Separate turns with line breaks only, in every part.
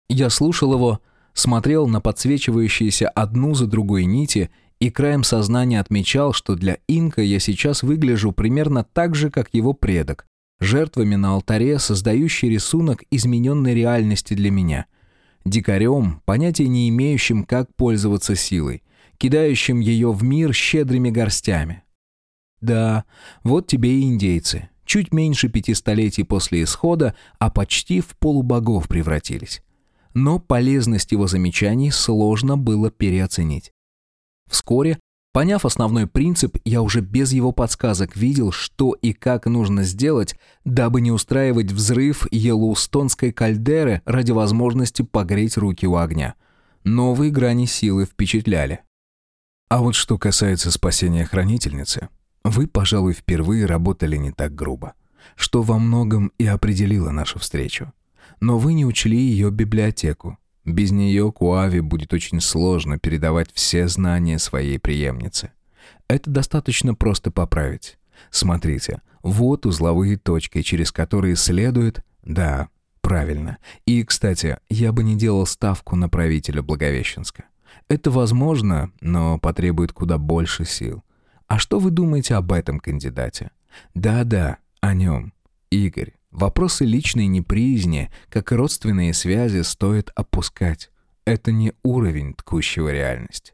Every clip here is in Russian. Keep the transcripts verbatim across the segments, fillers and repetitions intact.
Я слушал его, смотрел на подсвечивающиеся одну за другой нити и краем сознания отмечал, что для инка я сейчас выгляжу примерно так же, как его предок, жертвами на алтаре, создающий рисунок измененной реальности для меня. Дикарем, понятия не имеющим, как пользоваться силой, кидающим ее в мир щедрыми горстями. Да, вот тебе и индейцы. Чуть меньше пяти столетий после исхода, а почти в полубогов превратились. Но полезность его замечаний сложно было переоценить. Вскоре, поняв основной принцип, я уже без его подсказок видел, что и как нужно сделать, дабы не устраивать взрыв Йеллоустонской кальдеры ради возможности погреть руки у огня. Новые грани силы впечатляли. А вот что касается спасения хранительницы, вы, пожалуй, впервые работали не так грубо, что во многом и определило нашу встречу. Но вы не учли ее библиотеку. Без нее Куаве будет очень сложно передавать все знания своей преемнице. Это достаточно просто поправить. Смотрите, вот узловые точки, через которые следует... Да, правильно. И, кстати, я бы не делал ставку на правителя Благовещенска. Это возможно, но потребует куда больше сил. А что вы думаете об этом кандидате? Да-да, о нем. Игорь, вопросы личной неприязни, как и родственные связи, стоит опускать. Это не уровень ткущего реальность.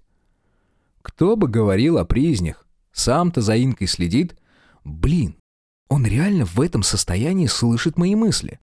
Кто бы говорил о приязнях? Сам-то за инкой следит. Блин, он реально в этом состоянии слышит мои мысли.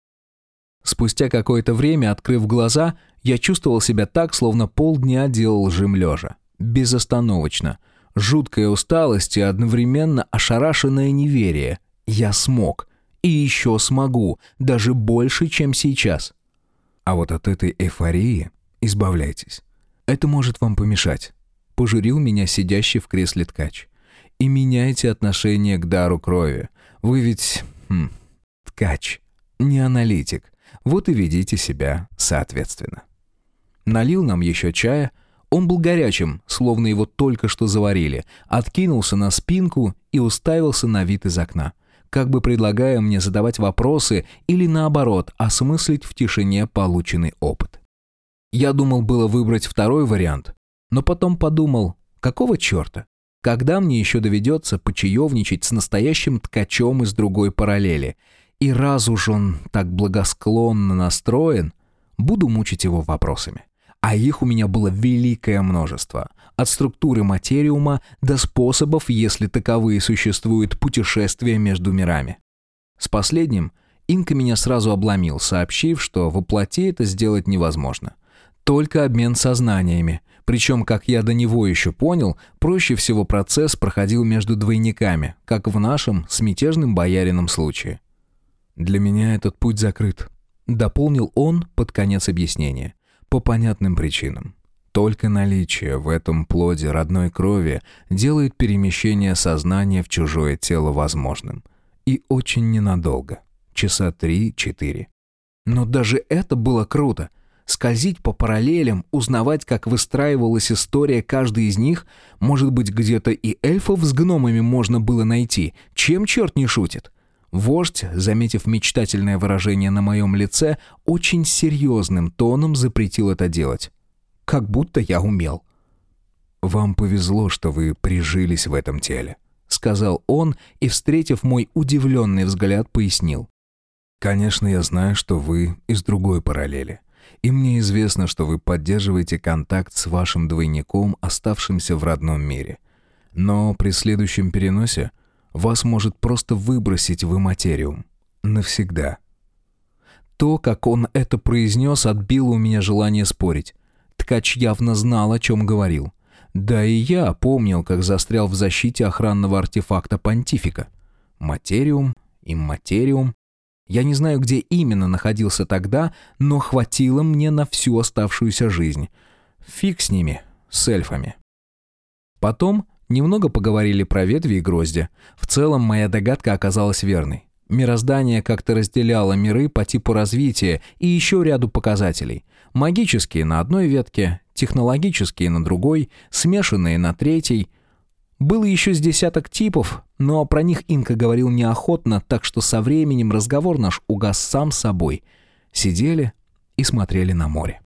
Спустя какое-то время, открыв глаза, я чувствовал себя так, словно полдня делал жим лежа. Безостановочно. Жуткая усталость и одновременно ошарашенное неверие. Я смог. И еще смогу. Даже больше, чем сейчас. А вот от этой эйфории избавляйтесь. Это может вам помешать. Пожурил меня сидящий в кресле ткач. И меняйте отношение к дару крови. Вы ведь... Хм, ткач, не аналитик. Вот и ведите себя соответственно. Налил нам еще чая. Он был горячим, словно его только что заварили, откинулся на спинку и уставился на вид из окна, как бы предлагая мне задавать вопросы или, наоборот, осмыслить в тишине полученный опыт. Я думал было выбрать второй вариант, но потом подумал, какого черта? Когда мне еще доведется почаевничать с настоящим ткачом из другой параллели? И раз уж он так благосклонно настроен, буду мучить его вопросами. А их у меня было великое множество. От структуры материума до способов, если таковые существуют, путешествия между мирами. С последним Инка меня сразу обломил, сообщив, что воплоти это сделать невозможно. Только обмен сознаниями. Причем, как я до него еще понял, проще всего процесс проходил между двойниками, как в нашем с мятежным боярином случае. «Для меня этот путь закрыт», — дополнил он под конец объяснения. По понятным причинам. Только наличие в этом плоде родной крови делает перемещение сознания в чужое тело возможным. И очень ненадолго. Часа три-четыре. Но даже это было круто. Скользить по параллелям, узнавать, как выстраивалась история каждой из них, может быть, где-то и эльфов с гномами можно было найти. Чем черт не шутит? Вождь, заметив мечтательное выражение на моем лице, очень серьезным тоном запретил это делать. Как будто я умел. «Вам повезло, что вы прижились в этом теле», — сказал он и, встретив мой удивленный взгляд, пояснил. «Конечно, я знаю, что вы из другой параллели, и мне известно, что вы поддерживаете контакт с вашим двойником, оставшимся в родном мире. Но при следующем переносе вас может просто выбросить в имматериум. Навсегда». То, как он это произнес, отбило у меня желание спорить. Ткач явно знал, о чем говорил. Да и я помнил, как застрял в защите охранного артефакта понтифика. Материум, имматериум. Я не знаю, где именно находился тогда, но хватило мне на всю оставшуюся жизнь. Фиг с ними, с эльфами. Потом немного поговорили про ветви и грозди. В целом, моя догадка оказалась верной. Мироздание как-то разделяло миры по типу развития и еще ряду показателей. Магические на одной ветке, технологические на другой, смешанные на третьей. Было еще с десяток типов, но про них Инка говорил неохотно, так что со временем разговор наш угас сам собой. Сидели, и смотрели на море.